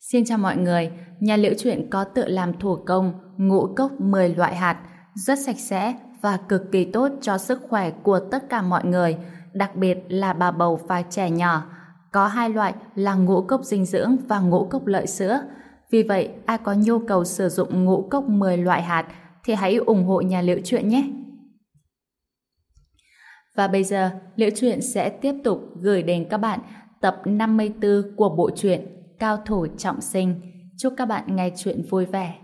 Xin chào mọi người, nhà Liễu Chuyện có tự làm thủ công ngũ cốc 10 loại hạt, rất sạch sẽ và cực kỳ tốt cho sức khỏe của tất cả mọi người, đặc biệt là bà bầu và trẻ nhỏ. Có hai loại là ngũ cốc dinh dưỡng và ngũ cốc lợi sữa. Vì vậy, ai có nhu cầu sử dụng ngũ cốc 10 loại hạt thì hãy ủng hộ nhà Liễu Chuyện nhé. Và bây giờ, Liễu Chuyện sẽ tiếp tục gửi đến các bạn tập 54 của bộ truyện Cao thủ trọng sinh. Chúc các bạn nghe chuyện vui vẻ.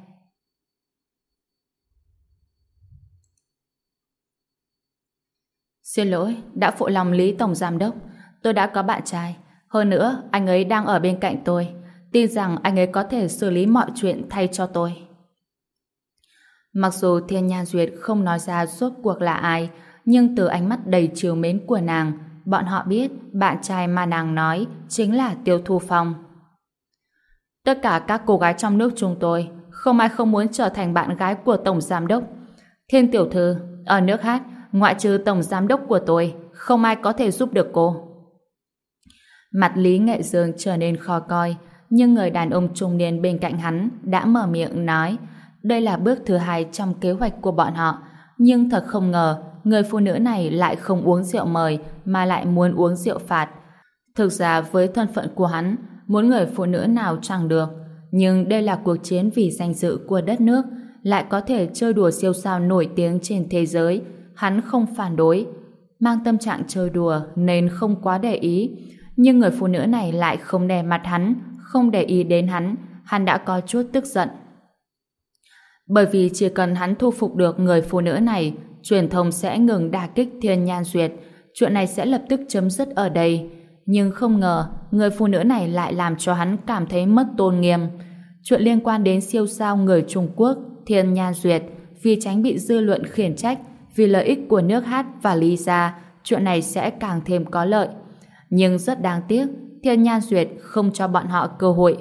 Xin lỗi, đã phụ lòng Lý Tổng Giám Đốc. Tôi đã có bạn trai. Hơn nữa, anh ấy đang ở bên cạnh tôi. Tin rằng anh ấy có thể xử lý mọi chuyện thay cho tôi. Mặc dù Thiên Nhan Duyệt không nói ra rốt cuộc là ai, nhưng từ ánh mắt đầy trìu mến của nàng, bọn họ biết bạn trai mà nàng nói chính là Tiêu Thu Phong. Tất cả các cô gái trong nước chúng tôi, không ai không muốn trở thành bạn gái của Tổng Giám Đốc. Thiên tiểu thư, ở nước hát, ngoại trừ Tổng Giám Đốc của tôi, không ai có thể giúp được cô. Mặt Lý Nghệ Dương trở nên khó coi, nhưng người đàn ông trung niên bên cạnh hắn đã mở miệng nói đây là bước thứ 2 trong kế hoạch của bọn họ. Nhưng thật không ngờ, người phụ nữ này lại không uống rượu mời mà lại muốn uống rượu phạt. Thực ra với thân phận của hắn, muốn người phụ nữ nào chẳng được, nhưng đây là cuộc chiến vì danh dự của đất nước, lại có thể chơi đùa siêu sao nổi tiếng trên thế giới, hắn không phản đối. Mang tâm trạng chơi đùa nên không quá để ý, nhưng người phụ nữ này lại không đè mặt hắn, không để ý đến hắn đã có chút tức giận. Bởi vì chỉ cần hắn thu phục được người phụ nữ này, truyền thông sẽ ngừng đả kích Thiên Nhan Duyệt, chuyện này sẽ lập tức chấm dứt ở đây. Nhưng không ngờ, người phụ nữ này lại làm cho hắn cảm thấy mất tôn nghiêm. Chuyện liên quan đến siêu sao người Trung Quốc, Thiên Nhan Duyệt, vì tránh bị dư luận khiển trách, vì lợi ích của nước hát và Lý gia, chuyện này sẽ càng thêm có lợi. Nhưng rất đáng tiếc, Thiên Nhan Duyệt không cho bọn họ cơ hội.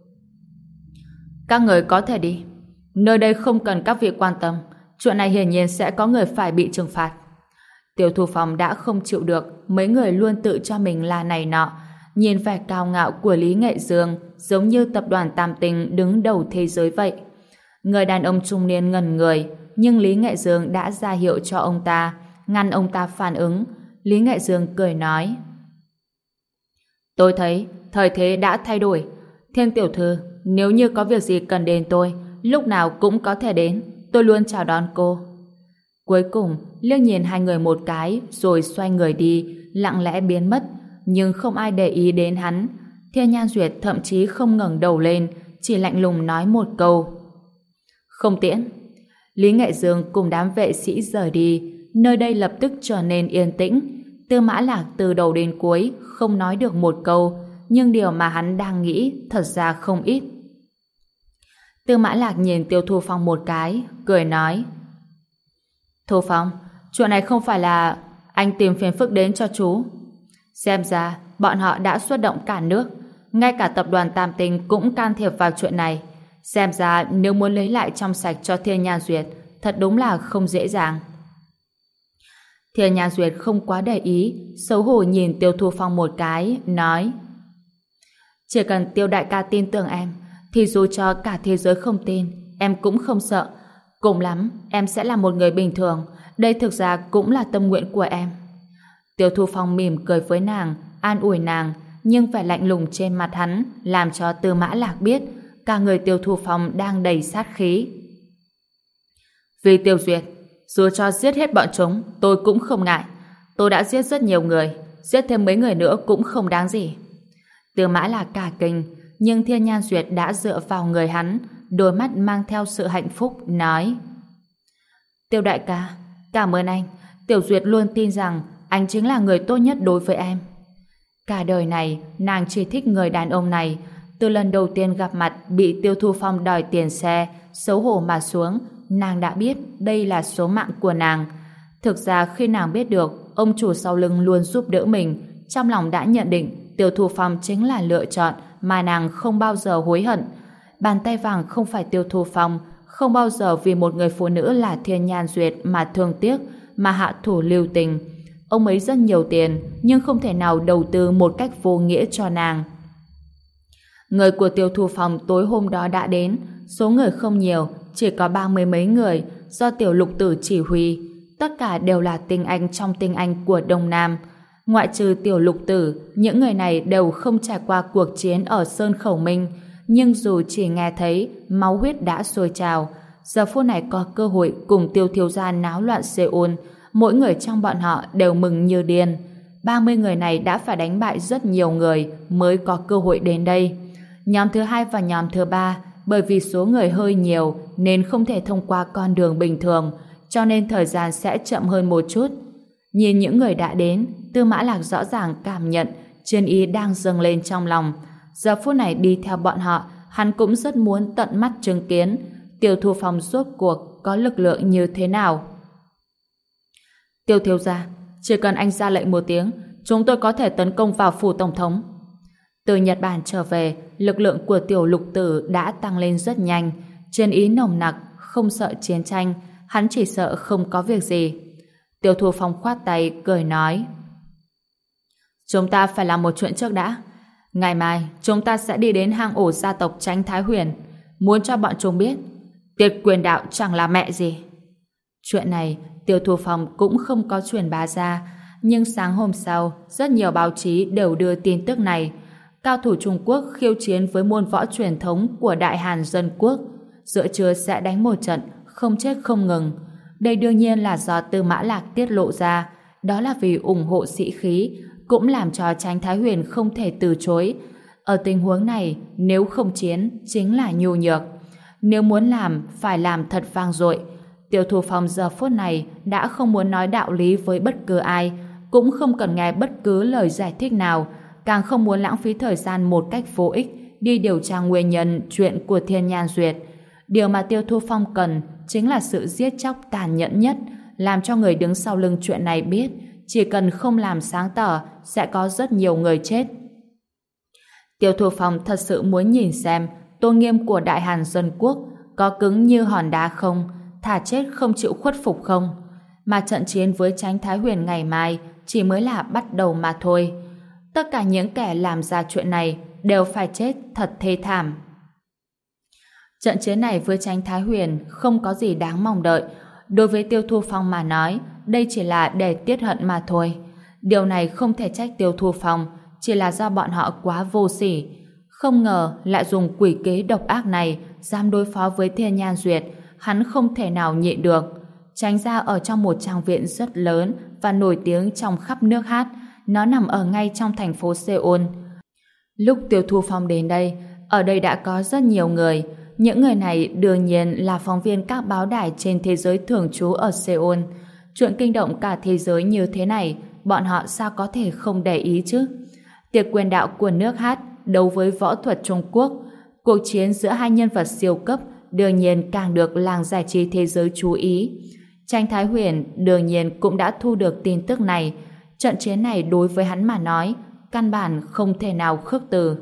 Các người có thể đi. Nơi đây không cần các vị quan tâm. Chuyện này hiển nhiên sẽ có người phải bị trừng phạt. Tiêu Thu Phong đã không chịu được mấy người luôn tự cho mình là này nọ. Nhìn vẻ cao ngạo của Lý Nghệ Dương giống như tập đoàn Tam Tinh đứng đầu thế giới vậy. Người đàn ông trung niên ngẩn người, nhưng Lý Nghệ Dương đã ra hiệu cho ông ta, ngăn ông ta phản ứng. Lý Nghệ Dương cười nói: Tôi thấy thời thế đã thay đổi. Thiên tiểu thư, nếu như có việc gì cần đến tôi, lúc nào cũng có thể đến. Tôi luôn chào đón cô. Cuối cùng, liếc nhìn hai người một cái rồi xoay người đi, lặng lẽ biến mất, nhưng không ai để ý đến hắn. Thiên Nhan Duyệt thậm chí không ngẩng đầu lên, chỉ lạnh lùng nói một câu: Không tiễn. Lý Nghệ Dương cùng đám vệ sĩ rời đi, nơi đây lập tức trở nên yên tĩnh. Tư Mã Lạc từ đầu đến cuối không nói được một câu, nhưng điều mà hắn đang nghĩ thật ra không ít. Tư Mã Lạc nhìn Tiêu Thu Phong một cái, cười nói: Thu Phong, chuyện này không phải là anh tìm phiền phức đến cho chú. Xem ra bọn họ đã xuất động cả nước, ngay cả tập đoàn Tam Tinh cũng can thiệp vào chuyện này. Xem ra nếu muốn lấy lại trong sạch cho Thiên Nhan Duyệt, thật đúng là không dễ dàng. Thiên Nhan Duyệt không quá để ý, xấu hổ nhìn Tiêu Thu Phong một cái, nói: Chỉ cần Tiêu đại ca tin tưởng em, thì dù cho cả thế giới không tin, em cũng không sợ. Cùng lắm, em sẽ là một người bình thường. Đây thực ra cũng là tâm nguyện của em. Tiêu Thu Phong mỉm cười với nàng, an ủi nàng, nhưng vẻ lạnh lùng trên mặt hắn làm cho Tư Mã Lạc biết cả người Tiêu Thu Phong đang đầy sát khí. Vì Tiêu Duyệt, dù cho giết hết bọn chúng, tôi cũng không ngại. Tôi đã giết rất nhiều người, giết thêm mấy người nữa cũng không đáng gì. Tư Mã Lạc cả kinh, nhưng Thiên Nhan Duyệt đã dựa vào người hắn, đôi mắt mang theo sự hạnh phúc, nói: Tiêu đại ca, cảm ơn anh. Tiểu Duyệt luôn tin rằng anh chính là người tốt nhất đối với em. Cả đời này, nàng chỉ thích người đàn ông này. Từ lần đầu tiên gặp mặt bị Tiêu Thu Phong đòi tiền xe, xấu hổ mà xuống, nàng đã biết đây là số mạng của nàng. Thực ra khi nàng biết được ông chủ sau lưng luôn giúp đỡ mình, trong lòng đã nhận định Tiêu Thu Phong chính là lựa chọn mà nàng không bao giờ hối hận. Bàn tay vàng không phải Tiêu Thu Phong, không bao giờ vì một người phụ nữ là Thiên Nhan Duyệt mà thương tiếc, mà hạ thủ lưu tình. Ông ấy rất nhiều tiền, nhưng không thể nào đầu tư một cách vô nghĩa cho nàng. Người của Tiêu Thu Phong tối hôm đó đã đến, số người không nhiều, chỉ có 30 mấy người, do Tiểu Lục Tử chỉ huy. Tất cả đều là tinh anh trong tinh anh của Đông Nam. Ngoại trừ Tiểu Lục Tử, những người này đều không trải qua cuộc chiến ở Sơn Khẩu Minh, nhưng dù chỉ nghe thấy, máu huyết đã sôi trào. Giờ phút này có cơ hội cùng Tiêu thiếu gia náo loạn Seoul, mỗi người trong bọn họ đều mừng như điên. 30 người này đã phải đánh bại rất nhiều người mới có cơ hội đến đây. Nhóm thứ hai và nhóm thứ ba, bởi vì số người hơi nhiều nên không thể thông qua con đường bình thường, cho nên thời gian sẽ chậm hơn một chút. Nhìn những người đã đến, Tư Mã Lạc rõ ràng cảm nhận chiến ý đang dâng lên trong lòng. Giờ phút này đi theo bọn họ, hắn cũng rất muốn tận mắt chứng kiến Tiêu Thu Phong rốt cuộc có lực lượng như thế nào. Tiêu thiếu gia, chỉ cần anh ra lệnh một tiếng, chúng tôi có thể tấn công vào phủ tổng thống. Từ Nhật Bản trở về, lực lượng của Tiểu Lục Tử đã tăng lên rất nhanh, chiến ý nồng nặc, không sợ chiến tranh, hắn chỉ sợ không có việc gì. Tiêu Thu Phong khoát tay, cười nói: chúng ta phải làm một chuyện trước đã. Ngày mai, chúng ta sẽ đi đến hang ổ gia tộc Chánh Thái Huyền, muốn cho bọn chúng biết tiệt quyền đạo chẳng là mẹ gì. Chuyện này, Tiêu Thu Phong cũng không có truyền bá ra, nhưng sáng hôm sau, rất nhiều báo chí đều đưa tin tức này. Cao thủ Trung Quốc khiêu chiến với môn võ truyền thống của Đại Hàn Dân Quốc, giữa trưa sẽ đánh một trận, không chết không ngừng. Đây đương nhiên là do Tư Mã Lạc tiết lộ ra, đó là vì ủng hộ sĩ khí, cũng làm cho Chánh Thái Huyền không thể từ chối. Ở tình huống này, nếu không chiến, chính là nhu nhược. Nếu muốn làm, phải làm thật vang dội. Tiêu Thu Phong giờ phút này đã không muốn nói đạo lý với bất cứ ai, cũng không cần nghe bất cứ lời giải thích nào, càng không muốn lãng phí thời gian một cách vô ích đi điều tra nguyên nhân chuyện của Thiên Nhan Duyệt. Điều mà Tiêu Thu Phong cần chính là sự giết chóc tàn nhẫn nhất, làm cho người đứng sau lưng chuyện này biết chỉ cần không làm sáng tỏ sẽ có rất nhiều người chết. Tiêu Thu Phong thật sự muốn nhìn xem tôn nghiêm của Đại Hàn Dân Quốc có cứng như hòn đá không, thà chết không chịu khuất phục không. Mà trận chiến với Chánh Thái Huyền ngày mai chỉ mới là bắt đầu mà thôi. Tất cả những kẻ làm ra chuyện này đều phải chết thật thê thảm. Trận chiến này với Chánh Thái Huyền không có gì đáng mong đợi. Đối với Tiêu Thu Phong mà nói, đây chỉ là để tiết hận mà thôi. Điều này không thể trách Tiêu Thu Phong, chỉ là do bọn họ quá vô sỉ. Không ngờ lại dùng quỷ kế độc ác này dám đối phó với Thiên Nhan Duyệt, hắn không thể nào nhịn được. Tránh ra ở trong một trang viện rất lớn và nổi tiếng trong khắp nước hát. Nó nằm ở ngay trong thành phố Seoul. Lúc Tiêu Thu Phong đến đây, ở đây đã có rất nhiều người. Những người này đương nhiên là phóng viên các báo đài trên thế giới thường trú ở Seoul. Chuyện kinh động cả thế giới như thế này, bọn họ sao có thể không để ý chứ? Tiệc quyền đạo của nước hát đấu với võ thuật Trung Quốc, cuộc chiến giữa hai nhân vật siêu cấp đương nhiên càng được làng giải trí thế giới chú ý. Chánh Thái Huyền đương nhiên cũng đã thu được tin tức này. Trận chiến này đối với hắn mà nói, căn bản không thể nào khước từ.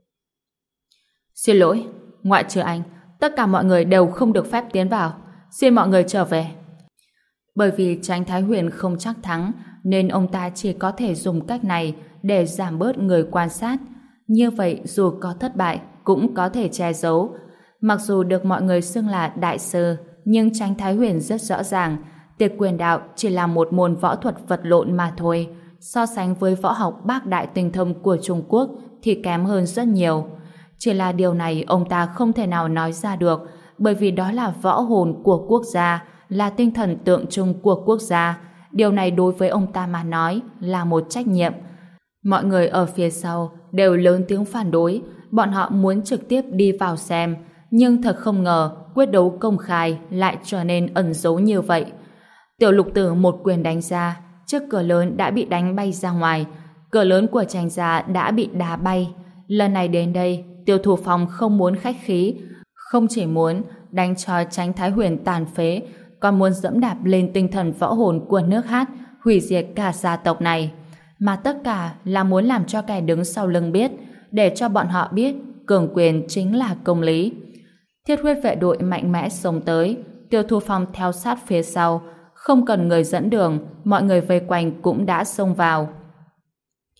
Xin lỗi, ngoại trừ anh, tất cả mọi người đều không được phép tiến vào. Xin mọi người trở về. Bởi vì Chánh Thái Huyền không chắc thắng, nên ông ta chỉ có thể dùng cách này để giảm bớt người quan sát. Như vậy dù có thất bại, cũng có thể che giấu. Mặc dù được mọi người xưng là đại sư, nhưng Chánh Thái Huyền rất rõ ràng, tiệc quyền đạo chỉ là một môn võ thuật vật lộn mà thôi. So sánh với võ học bác đại tinh thông của Trung Quốc thì kém hơn rất nhiều. Chỉ là điều này ông ta không thể nào nói ra được, bởi vì đó là võ hồn của quốc gia, là tinh thần tượng trưng của quốc gia. Điều này đối với ông ta mà nói là một trách nhiệm. Mọi người ở phía sau đều lớn tiếng phản đối, bọn họ muốn trực tiếp đi vào xem, nhưng thật không ngờ quyết đấu công khai lại trở nên ẩn giấu như vậy. Tiểu Lục Tử một quyền đánh ra, chiếc cửa lớn đã bị đánh bay ra ngoài, cửa lớn của Chánh gia đã bị đá bay. Lần này đến đây, Tiêu Thu Phong không muốn khách khí, không chỉ muốn đánh cho Chánh Thái Huyền tàn phế, còn muốn dẫm đạp lên tinh thần võ hồn của nước hát, hủy diệt cả gia tộc này. Mà tất cả là muốn làm cho kẻ đứng sau lưng biết, để cho bọn họ biết cường quyền chính là công lý. Thiết huyết vệ đội mạnh mẽ xông tới, Tiêu Thu Phong theo sát phía sau, không cần người dẫn đường, mọi người vây quanh cũng đã xông vào.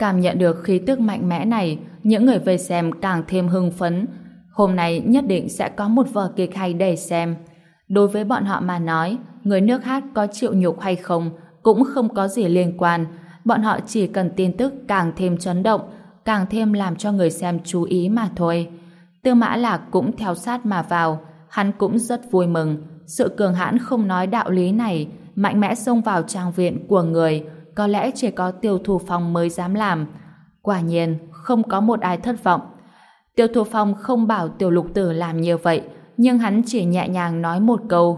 Cảm nhận được khí tức mạnh mẽ này, những người vây xem càng thêm hưng phấn. Hôm nay nhất định sẽ có một vở kịch hay để xem. Đối với bọn họ mà nói, người nước hát có chịu nhục hay không cũng không có gì liên quan. Bọn họ chỉ cần tin tức càng thêm chấn động, càng thêm làm cho người xem chú ý mà thôi. Tư Mã Lạc cũng theo sát mà vào, hắn cũng rất vui mừng. Sự cường hãn không nói đạo lý này, mạnh mẽ xông vào trang viện của người, có lẽ chỉ có Tiêu Thu Phong mới dám làm. Quả nhiên, không có một ai thất vọng. Tiêu Thu Phong không bảo Tiểu Lục Tử làm như vậy, nhưng hắn chỉ nhẹ nhàng nói một câu.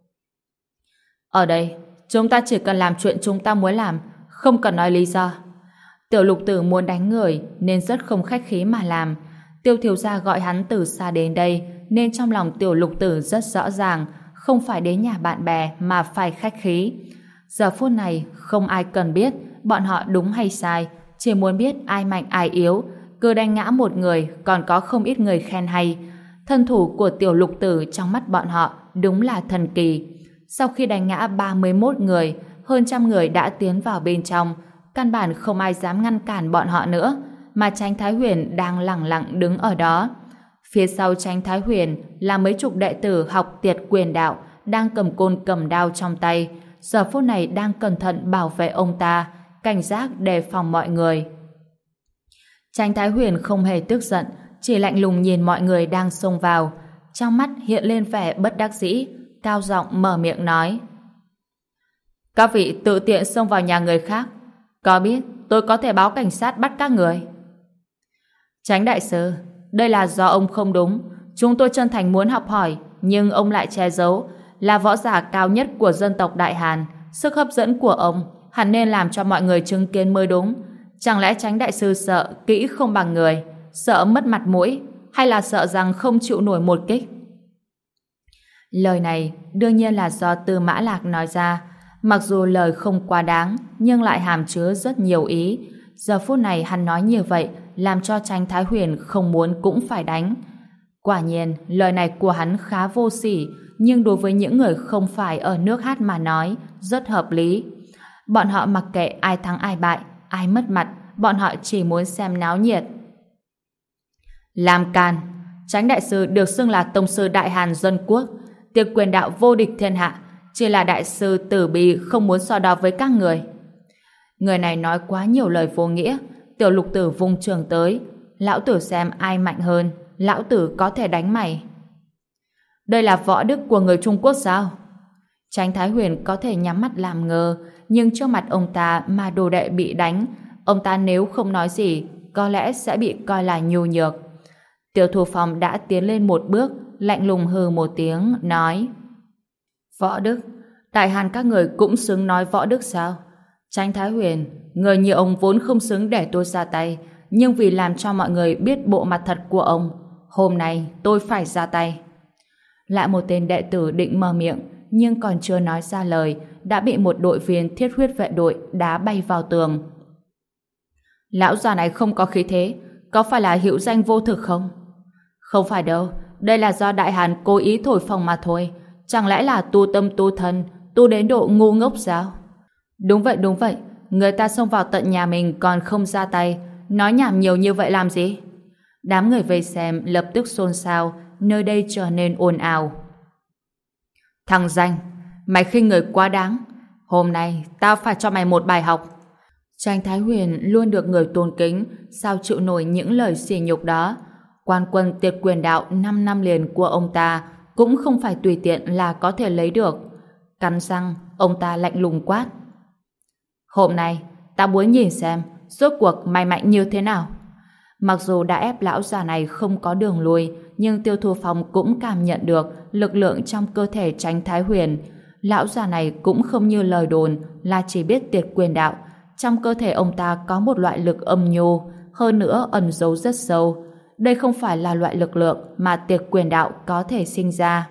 Ở đây, chúng ta chỉ cần làm chuyện chúng ta muốn làm, không cần nói lý do. Tiểu Lục Tử muốn đánh người nên rất không khách khí mà làm. Tiêu thiếu gia gọi hắn từ xa đến đây nên trong lòng Tiểu Lục Tử rất rõ ràng, không phải đến nhà bạn bè mà phải khách khí. Giờ phút này không ai cần biết bọn họ đúng hay sai, chỉ muốn biết ai mạnh ai yếu. Cứ đánh ngã một người còn có không ít người khen hay. Thân thủ của Tiểu Lục Tử trong mắt bọn họ đúng là thần kỳ. Sau khi đánh ngã 31 người, hơn trăm người đã tiến vào bên trong, căn bản không ai dám ngăn cản bọn họ nữa, mà Chánh Thái Huyền đang lẳng lặng đứng ở đó. Phía sau Chánh Thái Huyền là mấy chục đệ tử học Tiệt Quyền Đạo đang cầm côn cầm đao trong tay, giờ phút này đang cẩn thận bảo vệ ông ta, cảnh giác đề phòng mọi người. Chánh Thái Huyền không hề tức giận, chỉ lạnh lùng nhìn mọi người đang xông vào, trong mắt hiện lên vẻ bất đắc dĩ, cao giọng mở miệng nói: Các vị tự tiện xông vào nhà người khác, có biết tôi có thể báo cảnh sát bắt các người? Chánh đại sư, đây là do ông không đúng, chúng tôi chân thành muốn học hỏi, nhưng ông lại che giấu. Là võ giả cao nhất của dân tộc Đại Hàn, sức hấp dẫn của ông hẳn nên làm cho mọi người chứng kiến mới đúng. Chẳng lẽ Chánh đại sư sợ kỹ không bằng người, sợ mất mặt mũi, hay là sợ rằng không chịu nổi một kích? Lời này đương nhiên là do Tư Mã Lạc nói ra, mặc dù lời không quá đáng nhưng lại hàm chứa rất nhiều ý. Giờ phút này hắn nói như vậy làm cho Chánh Thái Huyền không muốn cũng phải đánh. Quả nhiên lời này của hắn khá vô sỉ, nhưng đối với những người không phải ở nước hát mà nói rất hợp lý. Bọn họ mặc kệ ai thắng ai bại, ai mất mặt, bọn họ chỉ muốn xem náo nhiệt. Làm càn, Chánh đại sư được xưng là tông sư Đại Hàn dân quốc, Tiệt Quyền Đạo vô địch thiên hạ, chỉ là đại sư tử bi không muốn so đo với các người. Người này nói quá nhiều lời vô nghĩa. Tiểu Lục Tử vung trường tới, lão tử xem ai mạnh hơn, lão tử có thể đánh mày. Đây là võ đức của người Trung Quốc sao? Chánh Thái Huyền có thể nhắm mắt làm ngơ, nhưng trước mặt ông ta mà đồ đệ bị đánh, ông ta nếu không nói gì có lẽ sẽ bị coi là nhu nhược. Tiêu Thu Phong đã tiến lên một bước, lạnh lùng hừ một tiếng, nói: Võ đức? Đại Hàn các người cũng xứng nói võ đức sao? Chánh Thái Huyền, người như ông vốn không xứng để tôi ra tay, nhưng vì làm cho mọi người biết bộ mặt thật của ông, hôm nay tôi phải ra tay. Lại một tên đệ tử định mở miệng, nhưng còn chưa nói ra lời, đã bị một đội viên Thiết Huyết vệ đội đá bay vào tường. Lão già này không có khí thế, có phải là hữu danh vô thực không? Không phải đâu, đây là do Đại Hàn cố ý thổi phồng mà thôi. Chẳng lẽ là tu tâm tu thân, tu đến độ ngu ngốc sao? Đúng vậy, người ta xông vào tận nhà mình còn không ra tay, nói nhảm nhiều như vậy làm gì? Đám người vây xem lập tức xôn xao, nơi đây trở nên ồn ào. Thằng danh, mày khinh người quá đáng, hôm nay tao phải cho mày một bài học. Chánh Thái Huyền luôn được người tôn kính, sao chịu nổi những lời sỉ nhục đó? Quan quân Tiệt Quyền Đạo 5 năm liền của ông ta cũng không phải tùy tiện là có thể lấy được. Cắn răng, ông ta lạnh lùng quát: Hôm nay, ta muốn nhìn xem rốt cuộc mày mạnh như thế nào. Mặc dù đã ép lão già này không có đường lui, nhưng Tiêu Thu Phong cũng cảm nhận được lực lượng trong cơ thể Chánh Thái Huyền. Lão già này cũng không như lời đồn là chỉ biết Tiệt Quyền Đạo. Trong cơ thể ông ta có một loại lực âm nhu, hơn nữa ẩn giấu rất sâu. Đây không phải là loại lực lượng mà Tiệt Quyền Đạo có thể sinh ra.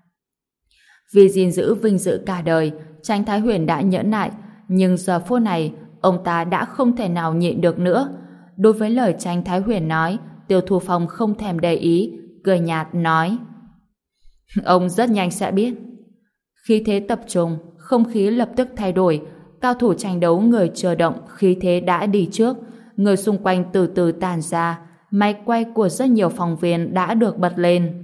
Vì gìn giữ vinh dự cả đời, Chánh Thái Huyền đã nhẫn nại, nhưng giờ phút này ông ta đã không thể nào nhịn được nữa. Đối với lời Chánh Thái Huyền nói, Tiêu Thu Phong không thèm để ý, cười nhạt nói: Ông rất nhanh sẽ biết. Khí thế tập trung, không khí lập tức thay đổi. Cao thủ tranh đấu người chờ động, khí thế đã đi trước. người xung quanh từ từ tàn ra, máy quay của rất nhiều phóng viên đã được bật lên.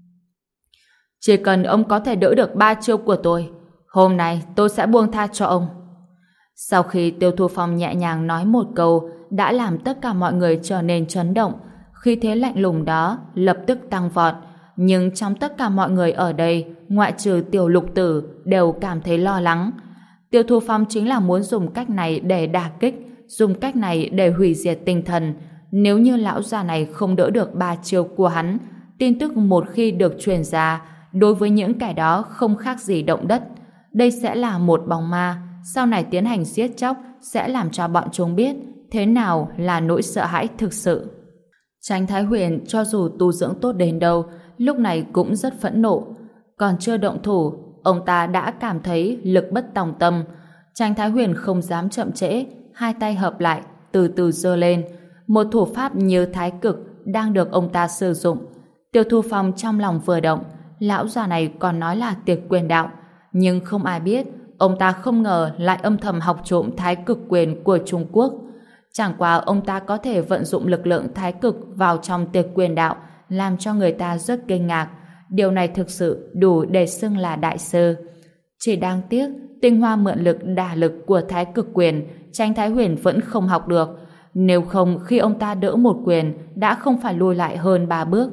Chỉ cần ông có thể đỡ được 3 chiêu của tôi, hôm nay tôi sẽ buông tha cho ông. Sau khi Tiêu Thu Phong nhẹ nhàng nói một câu đã làm tất cả mọi người trở nên chấn động, khí thế lạnh lùng đó lập tức tăng vọt, nhưng trong tất cả mọi người ở đây, ngoại trừ Tiểu Lục Tử, đều cảm thấy lo lắng. Tiêu Thu Phong chính là muốn dùng cách này để đả kích, dùng cách này để hủy diệt tinh thần. Nếu như lão già này không đỡ được 3 chiêu của hắn, tin tức một khi được truyền ra, đối với những kẻ đó không khác gì động đất. Đây sẽ là một bóng ma, sau này tiến hành giết chóc sẽ làm cho bọn chúng biết thế nào là nỗi sợ hãi thực sự. Chánh Thái Huyền cho dù tu dưỡng tốt đến đâu, lúc này cũng rất phẫn nộ. Còn chưa động thủ, ông ta đã cảm thấy lực bất tòng tâm. Chánh Thái Huyền không dám chậm trễ, hai tay hợp lại, từ từ giơ lên. Một thủ pháp như thái cực đang được ông ta sử dụng. Tiêu Thu Phong trong lòng vừa động, lão già này còn nói là tiệc quyền đạo, nhưng không ai biết ông ta không ngờ lại âm thầm học trộm thái cực quyền của Trung Quốc. Chẳng qua ông ta có thể vận dụng lực lượng thái cực vào trong tiệc quyền đạo, làm cho người ta rất kinh ngạc. Điều này thực sự đủ để xưng là đại sư. Chỉ đáng tiếc, tinh hoa mượn lực đả lực của thái cực quyền, Chánh Thái Huyền vẫn không học được. Nếu không, khi ông ta đỡ một quyền, đã không phải lùi lại hơn 3 bước.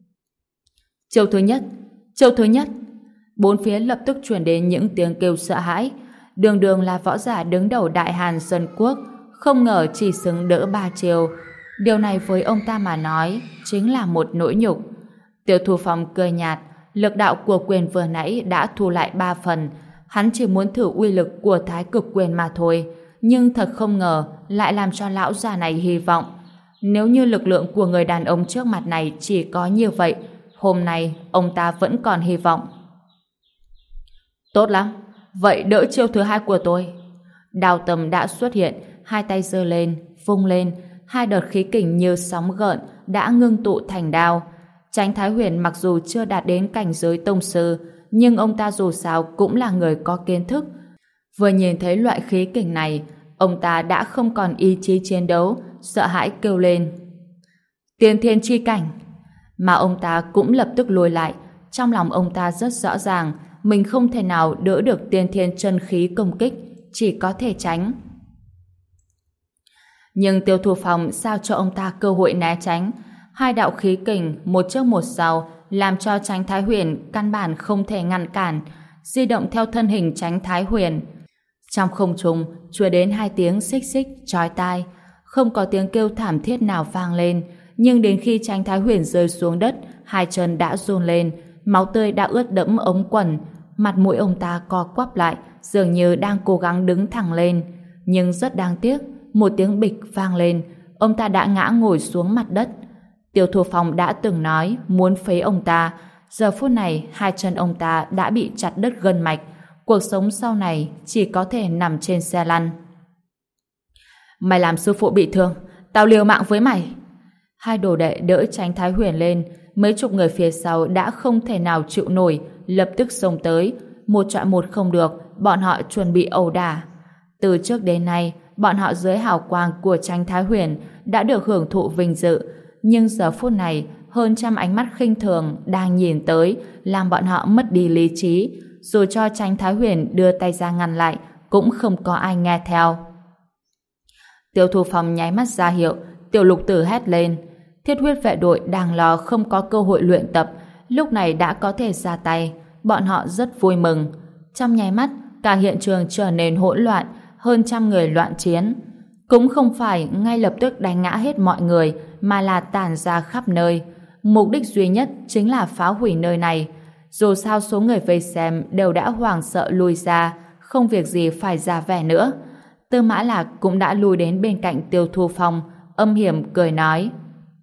Chiêu thứ nhất, chiêu thứ nhất. Bốn phía lập tức truyền đến những tiếng kêu sợ hãi. Đường Đường là võ giả đứng đầu Đại Hàn Dân Quốc, không ngờ chỉ xứng đỡ 3 chiêu. Điều này với ông ta mà nói chính là một nỗi nhục. Tiêu Thu Phong cười nhạt, lực đạo của quyền vừa nãy đã thu lại 3 phần. Hắn chỉ muốn thử uy lực của thái cực quyền mà thôi, nhưng thật không ngờ lại làm cho lão già này hy vọng. Nếu như lực lượng của người đàn ông trước mặt này chỉ có như vậy, hôm nay ông ta vẫn còn hy vọng. Tốt lắm, vậy đỡ chiêu thứ 2 của tôi. Đào Tầm đã xuất hiện, hai tay giơ lên, vung lên, hai đợt khí kình như sóng gợn đã ngưng tụ thành đao. Chánh Thái Huyền mặc dù chưa đạt đến cảnh giới tông sư, nhưng ông ta dù sao cũng là người có kiến thức. Vừa nhìn thấy loại khí kình này, ông ta đã không còn ý chí chiến đấu, sợ hãi kêu lên: Tiên thiên chi cảnh! Mà ông ta cũng lập tức lùi lại. Trong lòng ông ta rất rõ ràng mình không thể nào đỡ được tiên thiên chân khí công kích, chỉ có thể tránh. Nhưng Tiêu Thu Phong sao cho ông ta cơ hội né tránh. Hai đạo khí kình một trước một sau làm cho Chánh Thái Huyền căn bản không thể ngăn cản, di động theo thân hình Chánh Thái Huyền. Trong không trung truyền đến hai tiếng xích xích chói tai, không có tiếng kêu thảm thiết nào vang lên, nhưng đến khi Chánh Thái Huyền rơi xuống đất, hai chân đã run lên, máu tươi đã ướt đẫm ống quần, mặt mũi ông ta co quắp lại, dường như đang cố gắng đứng thẳng lên. Nhưng rất đáng tiếc, một tiếng bịch vang lên, ông ta đã ngã ngồi xuống mặt đất. Tiêu Thu Phong đã từng nói muốn phế ông ta, giờ phút này hai chân ông ta đã bị chặt đứt gân mạch, cuộc sống sau này chỉ có thể nằm trên xe lăn. Mày làm sư phụ bị thương, tao liều mạng với mày. Hai đồ đệ đỡ Chánh Thái Huyền lên, mấy chục người phía sau đã không thể nào chịu nổi, lập tức xông tới, một chọi một không được, bọn họ chuẩn bị ẩu đả. Từ trước đến nay, bọn họ dưới hào quang của Chánh Thái Huyền đã được hưởng thụ vinh dự, nhưng giờ phút này hơn trăm ánh mắt khinh thường đang nhìn tới, làm bọn họ mất đi lý trí. Dù cho Chánh Thái Huyền đưa tay ra ngăn lại, cũng không có ai nghe theo. Tiêu Thu Phong nháy mắt ra hiệu, Tiểu Lục Tử hét lên. Thiết huyết vệ đội đang lo không có cơ hội luyện tập, lúc này đã có thể ra tay, bọn họ rất vui mừng. Trong nháy mắt, cả hiện trường trở nên hỗn loạn, hơn trăm người loạn chiến. Cũng không phải ngay lập tức đánh ngã hết mọi người, mà là tản ra khắp nơi. Mục đích duy nhất chính là phá hủy nơi này. Dù sao số người vây xem đều đã hoảng sợ lùi ra, không việc gì phải ra vẻ nữa. Tư Mã Lạc cũng đã lùi đến bên cạnh Tiêu Thu Phong, âm hiểm cười nói: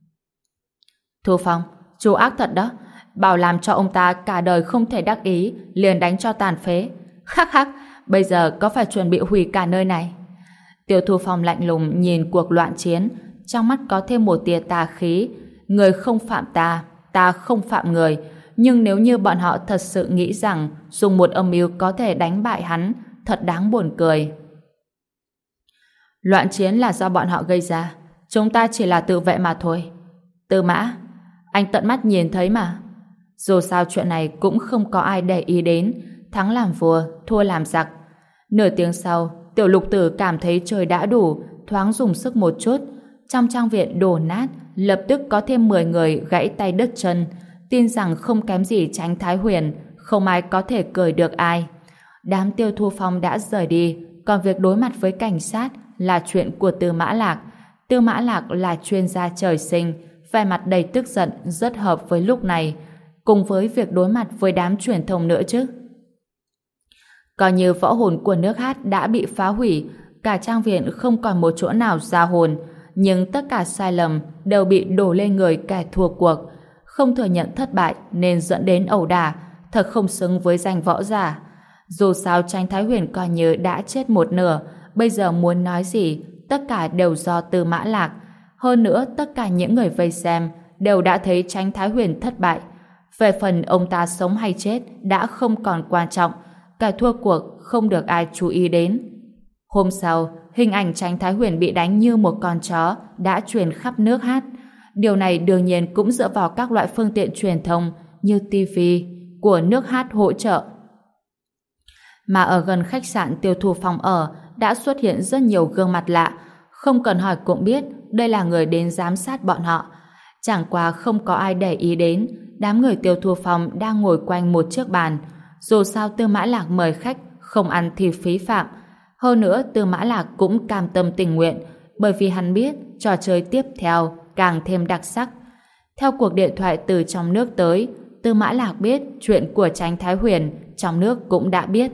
Thu Phong, chú ác thật đó, bảo làm cho ông ta cả đời không thể đắc ý, liền đánh cho tàn phế. Hắc hắc, bây giờ có phải chuẩn bị hủy cả nơi này? Tiêu Thu Phong lạnh lùng nhìn cuộc loạn chiến, trong mắt có thêm một tia tà khí. Người không phạm ta, ta không phạm người. Nhưng nếu như bọn họ thật sự nghĩ rằng dùng một âm mưu có thể đánh bại hắn, thật đáng buồn cười. Loạn chiến là do bọn họ gây ra. Chúng ta chỉ là tự vệ mà thôi. Tư Mã, anh tận mắt nhìn thấy mà. Dù sao chuyện này cũng không có ai để ý đến. Thắng làm vua, thua làm giặc. Nửa tiếng sau, Tiểu Lục Tử cảm thấy trời đã đủ, thoáng dùng sức một chút. Trong trang viện đổ nát, lập tức có thêm 10 người gãy tay đứt chân. Tin rằng không kém gì Chánh Thái Huyền, không ai có thể cười được ai. Đám Tiêu Thu Phong đã rời đi, còn việc đối mặt với cảnh sát là chuyện của Tư Mã Lạc. Tư Mã Lạc là chuyên gia trời sinh, vẻ mặt đầy tức giận rất hợp với lúc này, cùng với việc đối mặt với đám truyền thông nữa chứ. Coi như võ hồn của nước Hát đã bị phá hủy, cả trang viện không còn một chỗ nào ra hồn, nhưng tất cả sai lầm đều bị đổ lên người kẻ thua cuộc. Không thừa nhận thất bại nên dẫn đến ẩu đả, thật không xứng với danh võ giả. Dù sao Chánh Thái Huyền coi như đã chết một nửa, bây giờ muốn nói gì, tất cả đều do Tư Mã Lạc. Hơn nữa, tất cả những người vây xem đều đã thấy Chánh Thái Huyền thất bại. Về phần ông ta sống hay chết đã không còn quan trọng, cả thua cuộc không được ai chú ý đến. Hôm sau, hình ảnh Chánh Thái Huyền bị đánh như một con chó đã truyền khắp nước Hát. Điều này đương nhiên cũng dựa vào các loại phương tiện truyền thông như TV của nước Hát hỗ trợ. Mà ở gần khách sạn Tiêu Thu Phong ở đã xuất hiện rất nhiều gương mặt lạ, không cần hỏi cũng biết đây là người đến giám sát bọn họ. Chẳng qua không có ai để ý đến, đám người Tiêu Thu Phong đang ngồi quanh một chiếc bàn. Dù sao Tư Mã Lạc mời khách, không ăn thì phí phạm. Hơn nữa Tư Mã Lạc cũng cam tâm tình nguyện, bởi vì hắn biết trò chơi tiếp theo càng thêm đặc sắc. Theo cuộc điện thoại từ trong nước tới, Tư Mã Lạc biết chuyện của Chánh Thái Huyền, trong nước cũng đã biết.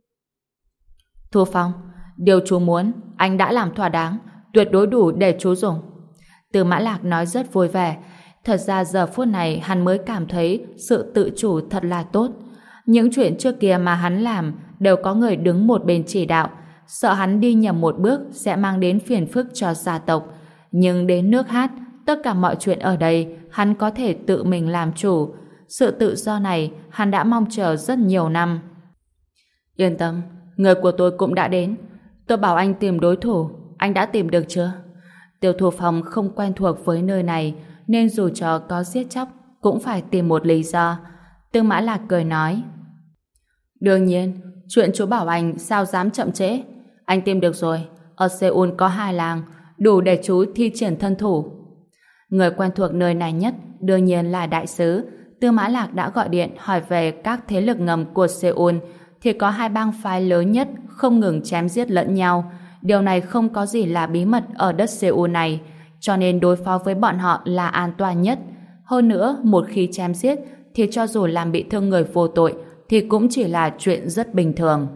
Thu Phong, điều chú muốn, anh đã làm thỏa đáng, tuyệt đối đủ để chú dùng. Tư Mã Lạc nói rất vui vẻ. Thật ra giờ phút này hắn mới cảm thấy sự tự chủ thật là tốt. Những chuyện trước kia mà hắn làm đều có người đứng một bên chỉ đạo, sợ hắn đi nhầm một bước sẽ mang đến phiền phức cho gia tộc. Nhưng đến nước Hát, tất cả mọi chuyện ở đây hắn có thể tự mình làm chủ. Sự tự do này hắn đã mong chờ rất nhiều năm. Yên tâm, người của tôi cũng đã đến. Tôi bảo anh tìm đối thủ, anh đã tìm được chưa? Tiêu Thu Phong không quen thuộc với nơi này, nên dù cho có giết chóc cũng phải tìm một lý do. Tư Mã Lạc cười nói: đương nhiên, chuyện chú bảo anh sao dám chậm trễ. Anh tìm được rồi, ở Seoul có 2 làng, đủ để chú thi triển thân thủ. Người quen thuộc nơi này nhất đương nhiên là đại sứ. Tư Mã Lạc đã gọi điện hỏi về các thế lực ngầm của Seoul, thì có 2 bang phái lớn nhất không ngừng chém giết lẫn nhau. Điều này không có gì là bí mật ở đất Seoul này, cho nên đối phó với bọn họ là an toàn nhất. Hơn nữa, một khi chém giết thì cho dù làm bị thương người vô tội thì cũng chỉ là chuyện rất bình thường.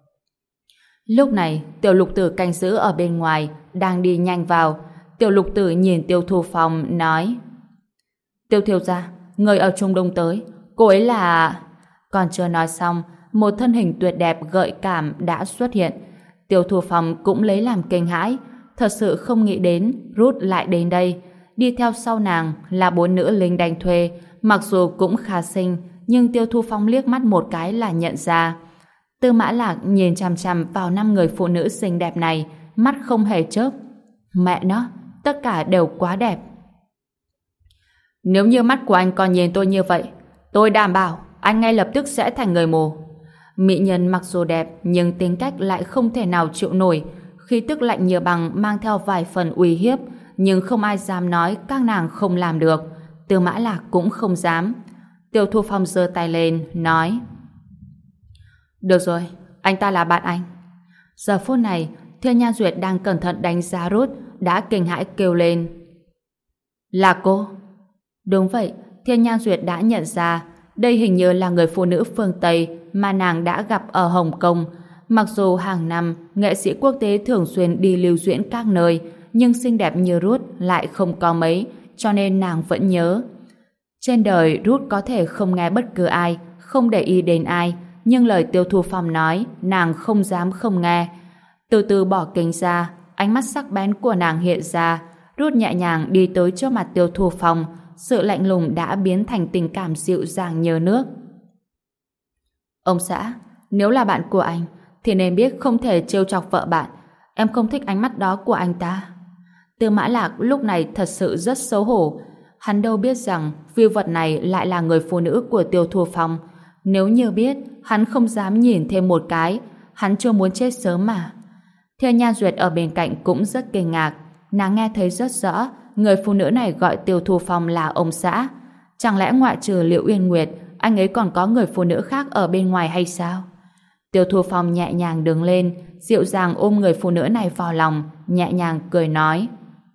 Lúc này, Tiểu Lục Tử canh giữ ở bên ngoài đang đi nhanh vào. Tiểu Lục Tử nhìn Tiêu Thu Phong nói: Tiêu thiếu gia, người ở Trung Đông tới, cô ấy là... Còn chưa nói xong, một thân hình tuyệt đẹp gợi cảm đã xuất hiện. Tiêu Thu Phong cũng lấy làm kinh hãi, thật sự không nghĩ đến Ruth lại đến đây. Đi theo sau nàng là 4 nữ lính đánh thuê, mặc dù cũng khá xinh, nhưng Tiêu Thu Phong liếc mắt một cái là nhận ra. Tư Mã Lạc nhìn chằm chằm vào 5 người phụ nữ xinh đẹp này, mắt không hề chớp. Mẹ nó, tất cả đều quá đẹp. Nếu như mắt của anh còn nhìn tôi như vậy, tôi đảm bảo anh ngay lập tức sẽ thành người mù. Mỹ nhân mặc dù đẹp nhưng tính cách lại không thể nào chịu nổi, khí tức lạnh như băng mang theo vài phần uy hiếp, nhưng không ai dám nói các nàng không làm được. Tư Mã Lạc cũng không dám. Tiêu Thu Phong giơ tay lên nói: được rồi, anh ta là bạn anh. Giờ phút này, Thiên Nha Duyệt đang cẩn thận đánh giá Ruth đã kinh hãi kêu lên: là cô? Đúng vậy, Thiên Nha Duyệt đã nhận ra đây hình như là người phụ nữ phương Tây mà nàng đã gặp ở Hồng Kông. Mặc dù hàng năm nghệ sĩ quốc tế thường xuyên đi lưu diễn các nơi, nhưng xinh đẹp như Ruth lại không có mấy, cho nên nàng vẫn nhớ. Trên đời Ruth có thể không nghe bất cứ ai, không để ý đến ai, nhưng lời Tiêu Thu Phong nói nàng không dám không nghe. Từ từ bỏ kính ra, ánh mắt sắc bén của nàng hiện ra. Ruth nhẹ nhàng đi tới trước mặt Tiêu Thu Phong, sự lạnh lùng đã biến thành tình cảm dịu dàng như nước. Ông xã, nếu là bạn của anh thì nên biết không thể trêu chọc vợ bạn. Em không thích ánh mắt đó của anh ta. Tư Mã Lạc lúc này thật sự rất xấu hổ. Hắn đâu biết rằng vưu vật này lại là người phụ nữ của Tiêu Thu Phong. Nếu như biết, hắn không dám nhìn thêm một cái. Hắn chưa muốn chết sớm mà. Thiên Nha Duyệt ở bên cạnh cũng rất kinh ngạc. Nàng nghe thấy rất rõ người phụ nữ này gọi Tiêu Thu Phong là ông xã. Chẳng lẽ ngoại trừ Liễu Uyên Nguyệt, anh ấy còn có người phụ nữ khác ở bên ngoài hay sao? Tiêu Thu Phong nhẹ nhàng đứng lên, dịu dàng ôm người phụ nữ này vào lòng, nhẹ nhàng cười nói: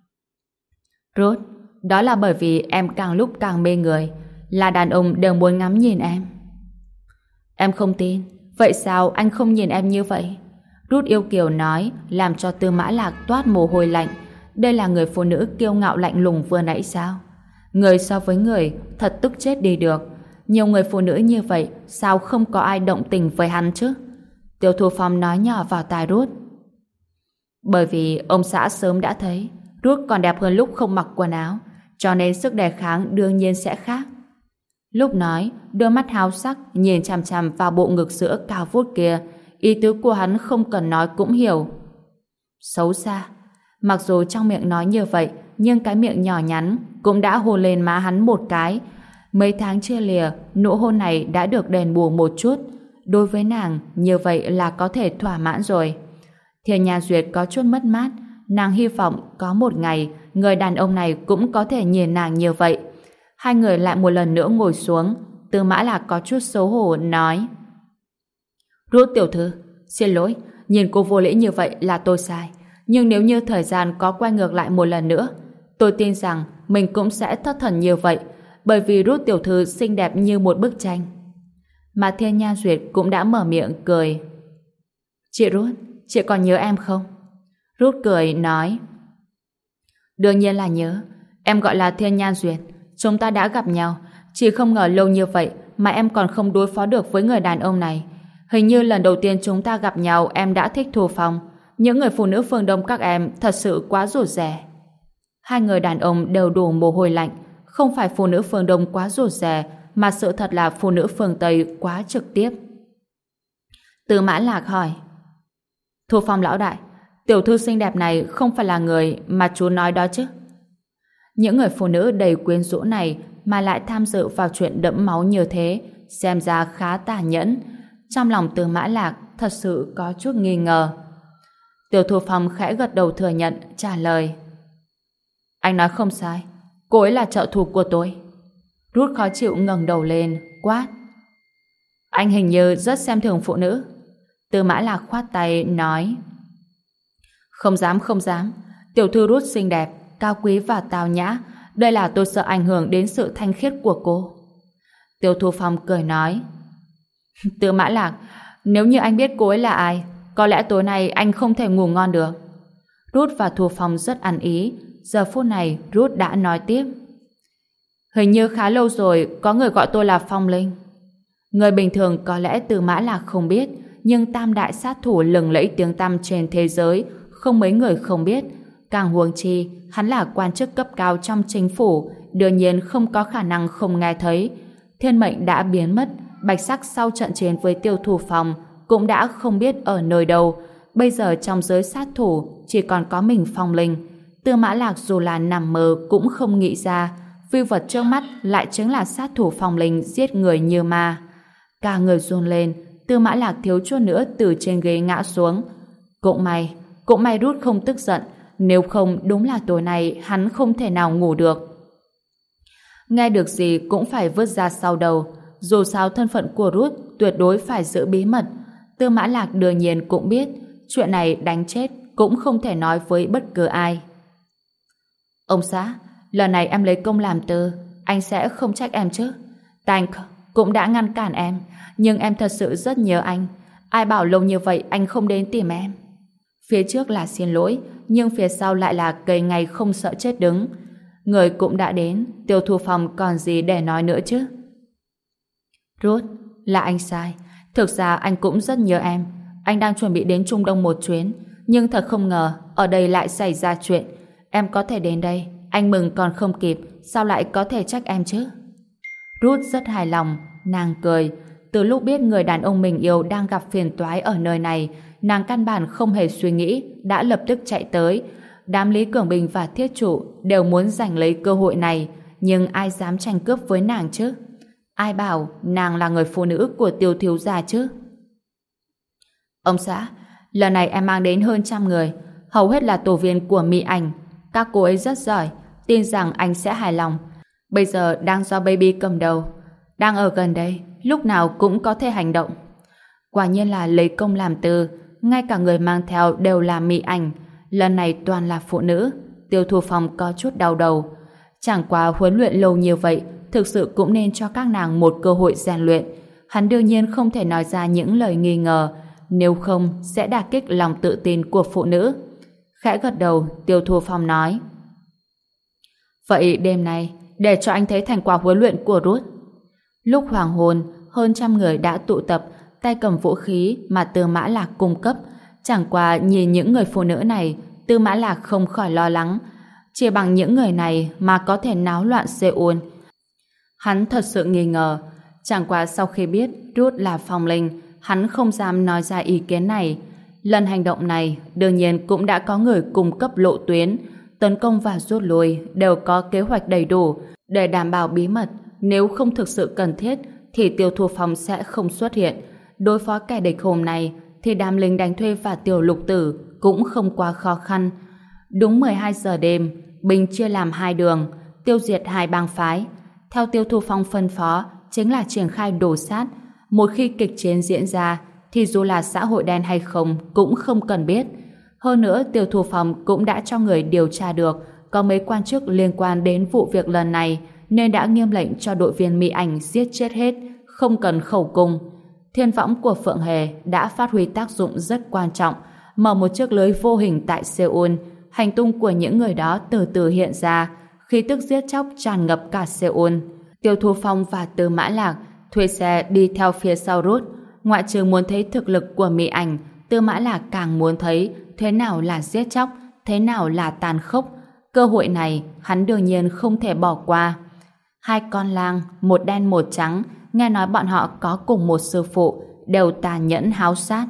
Ruth, đó là bởi vì em càng lúc càng mê người, là đàn ông đều muốn ngắm nhìn em. Em không tin, vậy sao anh không nhìn em như vậy? Ruth yêu kiều nói, làm cho Tư Mã Lạc toát mồ hôi lạnh. Đây là người phụ nữ kiêu ngạo lạnh lùng vừa nãy sao? Người so với người, thật tức chết đi được. Nhiều người phụ nữ như vậy, sao không có ai động tình với hắn chứ? Tiêu Thu Phong nói nhỏ vào tai Ruth. Bởi vì ông xã sớm đã thấy Ruth còn đẹp hơn lúc không mặc quần áo, cho nên sức đề kháng đương nhiên sẽ khác. Lúc nói, đôi mắt háo sắc nhìn chằm chằm vào bộ ngực sữa cao vút kia, ý tứ của hắn không cần nói cũng hiểu. Xấu xa. Mặc dù trong miệng nói như vậy, nhưng cái miệng nhỏ nhắn cũng đã hôn lên má hắn một cái. Mấy tháng chia lìa, nụ hôn này đã được đền bù một chút. Đối với nàng, như vậy là có thể thỏa mãn rồi. Thiên Nha Duyệt có chút mất mát. Nàng hy vọng có một ngày người đàn ông này cũng có thể nhìn nàng như vậy. Hai người lại một lần nữa ngồi xuống. Tư Mã Lạc có chút xấu hổ nói: Ruth tiểu thư, xin lỗi, nhìn cô vô lễ như vậy là tôi sai. Nhưng nếu như thời gian có quay ngược lại một lần nữa, tôi tin rằng mình cũng sẽ thất thần như vậy, bởi vì Ruth tiểu thư xinh đẹp như một bức tranh. Mà Thiên Nha Duyệt cũng đã mở miệng cười. Chị Ruth, chị còn nhớ em không? Ruth cười nói: Đương nhiên là nhớ. Em gọi là Thiên Nha Duyệt. Chúng ta đã gặp nhau. Chỉ không ngờ lâu như vậy mà em còn không đối phó được với người đàn ông này. Hình như lần đầu tiên chúng ta gặp nhau em đã thích Thu Phong. Những người phụ nữ phương Đông các em thật sự quá rụt rè. Hai người đàn ông đều đổ mồ hôi lạnh. Không phải phụ nữ phương Đông quá rụt rè, mà sự thật là phụ nữ phương Tây quá trực tiếp. Tư Mã Lạc hỏi: Thu Phong lão đại, tiểu thư xinh đẹp này không phải là người mà chú nói đó chứ? Những người phụ nữ đầy quyến rũ này mà lại tham dự vào chuyện đẫm máu như thế, xem ra khá tàn nhẫn. Trong lòng Tư Mã Lạc thật sự có chút nghi ngờ. Tiêu Thu Phong khẽ gật đầu thừa nhận, trả lời: Anh nói không sai, cô ấy là trợ thủ của tôi. Ruth khó chịu ngẩng đầu lên, quát: Anh hình như rất xem thường phụ nữ. Tư Mã Lạc khoát tay, nói: Không dám, không dám. Tiểu thư Ruth xinh đẹp, cao quý và tao nhã. Đây là tôi sợ ảnh hưởng đến sự thanh khiết của cô. Tiêu Thu Phong cười nói: Tư Mã Lạc, nếu như anh biết cô ấy là ai, có lẽ tối nay anh không thể ngủ ngon được. Ruth và Thu Phong rất ăn ý. Giờ phút này Ruth đã nói tiếp: Hình như khá lâu rồi có người gọi tôi là Phong Linh. Người bình thường có lẽ Tư Mã Lạc không biết, nhưng tam đại sát thủ lừng lẫy tiếng tăm trên thế giới không mấy người không biết. Càng huống chi hắn là quan chức cấp cao trong chính phủ, đương nhiên không có khả năng không nghe thấy. Thiên mệnh đã biến mất, Bạch Sắc sau trận chiến với Tiêu Thu Phong cũng đã không biết ở nơi đâu. Bây giờ trong giới sát thủ chỉ còn có mình Phong Linh. Tư Mã Lạc dù là nằm mơ cũng không nghĩ ra vưu vật trước mắt lại chính là sát thủ Phong Linh giết người như ma. Cả người run lên, Tư Mã Lạc thiếu chút nữa từ trên ghế ngã xuống. Cũng may Ruth không tức giận, nếu không đúng là tối nay hắn không thể nào ngủ được. Nghe được gì cũng phải vứt ra sau đầu. Dù sao thân phận của Ruth tuyệt đối phải giữ bí mật. Tư Mã Lạc đương nhiên cũng biết chuyện này đánh chết cũng không thể nói với bất cứ ai. Ông xã, lần này em lấy công làm tư, anh sẽ không trách em chứ? Tank cũng đã ngăn cản em, nhưng em thật sự rất nhớ anh. Ai bảo lâu như vậy anh không đến tìm em? Phía trước là xin lỗi, nhưng phía sau lại là cây ngày không sợ chết đứng. Người cũng đã đến, Tiêu Thu Phong còn gì để nói nữa chứ? Ruth, là anh sai. Thực ra anh cũng rất nhớ em. Anh đang chuẩn bị đến Trung Đông một chuyến, nhưng thật không ngờ ở đây lại xảy ra chuyện. Em có thể đến đây, anh mừng còn không kịp, sao lại có thể trách em chứ? Ruth rất hài lòng, nàng cười. Từ lúc biết người đàn ông mình yêu đang gặp phiền toái ở nơi này, nàng căn bản không hề suy nghĩ, đã lập tức chạy tới. Đám Lý Cường Bình và Thiết Trụ đều muốn giành lấy cơ hội này, nhưng ai dám tranh cướp với nàng chứ? Ai bảo nàng là người phụ nữ của Tiêu thiếu gia chứ? Ông xã, lần này em mang đến hơn 100 người, hầu hết là tổ viên của Mỹ Ảnh. Các cô ấy rất giỏi, tin rằng anh sẽ hài lòng. Bây giờ đang do Baby cầm đầu, đang ở gần đây, lúc nào cũng có thể hành động. Quả nhiên là lấy công làm tư, ngay cả người mang theo đều là Mỹ Ảnh. Lần này toàn là phụ nữ. Tiêu Thu Phong có chút đau đầu. Chẳng qua huấn luyện lâu như vậy, thực sự cũng nên cho các nàng một cơ hội rèn luyện. Hắn đương nhiên không thể nói ra những lời nghi ngờ, nếu không sẽ đả kích lòng tự tin của phụ nữ. Khẽ gật đầu, Tiêu Thu Phong nói: Vậy đêm nay, để cho anh thấy thành quả huấn luyện của Ruth. Lúc hoàng hôn, hơn 100 người đã tụ tập, tay cầm vũ khí mà Tư Mã Lạc cung cấp. Chẳng qua nhìn những người phụ nữ này, Tư Mã Lạc không khỏi lo lắng. Chỉ bằng những người này mà có thể náo loạn Seoul. Hắn thật sự nghi ngờ. Chẳng qua sau khi biết Ruth là phong linh, hắn không dám nói ra ý kiến này. Lần hành động này, đương nhiên cũng đã có người cung cấp lộ tuyến. Tấn công và rút lui đều có kế hoạch đầy đủ để đảm bảo bí mật. Nếu không thực sự cần thiết, thì Tiêu Thu Phong sẽ không xuất hiện. Đối phó kẻ địch hôm nay, thì đám lính đánh thuê và Tiểu Lục Tử cũng không quá khó khăn. Đúng 12 giờ đêm, binh chia làm 2 đường, tiêu diệt 2 bang phái. Theo Tiêu Thu Phong phân phó, chính là triển khai đổ sát. Một khi kịch chiến diễn ra, thì dù là xã hội đen hay không cũng không cần biết. Hơn nữa, Tiêu Thu Phong cũng đã cho người điều tra được có mấy quan chức liên quan đến vụ việc lần này, nên đã nghiêm lệnh cho đội viên Mỹ Ảnh giết chết hết, không cần khẩu cung. Thiên võng của Phượng Hề đã phát huy tác dụng rất quan trọng, mở một chiếc lưới vô hình tại Seoul. Hành tung của những người đó từ từ hiện ra, khí tức giết chóc tràn ngập cả Seoul. Tiêu Thu Phong và Tư Mã Lạc thuê xe đi theo phía sau Ruth. Ngoại trừ muốn thấy thực lực của Mỹ Ảnh, Tư Mã Lạc càng muốn thấy thế nào là giết chóc, thế nào là tàn khốc. Cơ hội này hắn đương nhiên không thể bỏ qua. 2 con lang, một đen một trắng, nghe nói bọn họ có cùng một sư phụ, đều tàn nhẫn háo sát.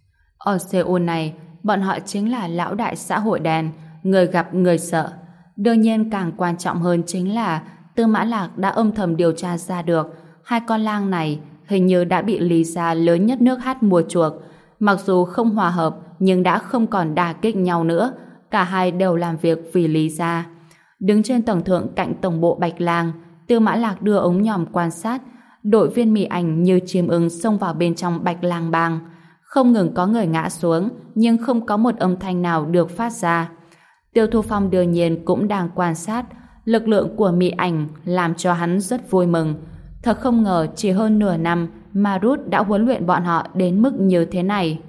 Ở Seoul này, bọn họ chính là lão đại xã hội đen, người gặp người sợ. Đương nhiên càng quan trọng hơn chính là Tư Mã Lạc đã âm thầm điều tra ra được 2 con lang này hình như đã bị Lý gia lớn nhất nước Hát mua chuộc. Mặc dù không hòa hợp nhưng đã không còn đả kích nhau nữa. Cả hai đều làm việc vì Lý gia. Đứng trên tầng thượng cạnh tổng bộ Bạch Lang, Tư Mã Lạc đưa ống nhòm quan sát. Đội viên Mỹ Ảnh như chim ưng xông vào bên trong Bạch Lang bang. Không ngừng có người ngã xuống, nhưng không có một âm thanh nào được phát ra. Tiêu Thu Phong đương nhiên cũng đang quan sát. Lực lượng của Mỹ Ảnh làm cho hắn rất vui mừng. Thật không ngờ chỉ hơn nửa năm mà Ruth đã huấn luyện bọn họ đến mức như thế này.